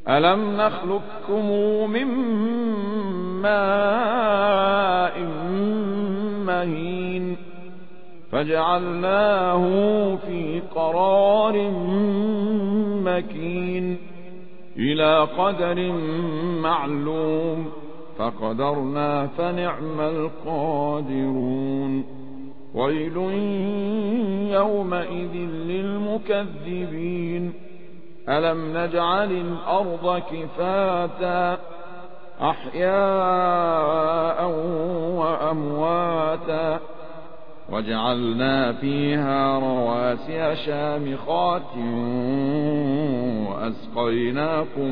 ألم نخلقكم من ماء مهين فجعلناه في قرار مكين إلى قدر معلوم فقدرنا فنعم القادرون ويل يومئذ للمكذبين ألم نجعل الأرض كفاتا أحياء وأمواتا وجعلنا فيها رواسي شامخات وأسقيناكم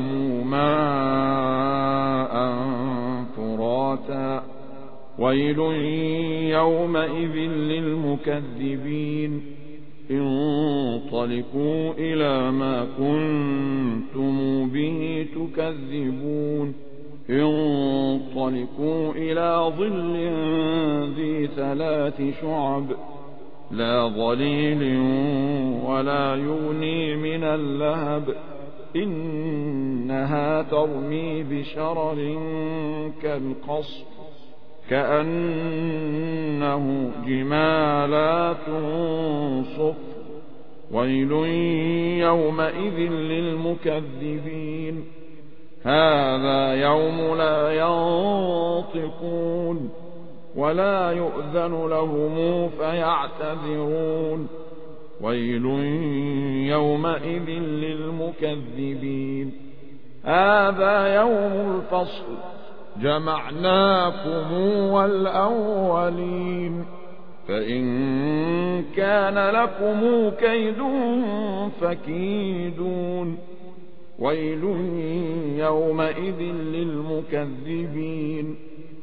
ماء فراتا ويل يومئذ للمكذبين انطلقوا إلى ما كنتم به تكذبون انطلقوا إلى ظل ذي 3 شعب لا ظليل ولا يغني من اللهب إنها ترمي بشرر كالقصر كأنه جمالات صفر ويل يومئذ للمكذبين هذا يوم لا ينطقون ولا يؤذن لهم فيعتذرون ويل يومئذ للمكذبين هذا يوم الفصل جمعناكم والأولين فإن كان لكم كيد فكيدون ويل يومئذ للمكذبين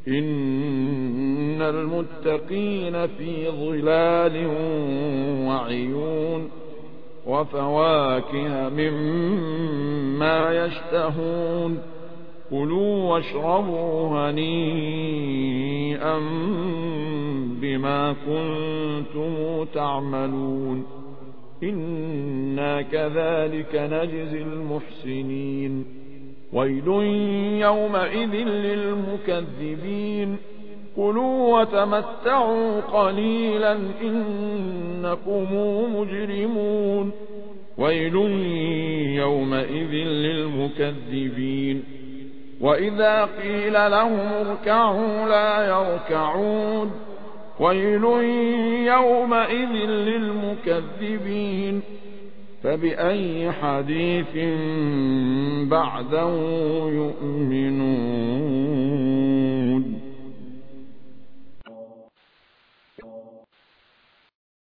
إن المتقين في ظلال وعيون وفواكه مما يشتهون كلوا واشربوا هنيئا بما كنتم تعملون إنا كذلك نجزي المحسنين ويل يومئذ للمكذبين كلوا وتمتعوا قليلا إنكم مجرمون ويل يومئذ للمكذبين وإذا قيل لهم اركعوا لا يركعون ويل يومئذ للمكذبين فبأي حديث بعده يؤمنون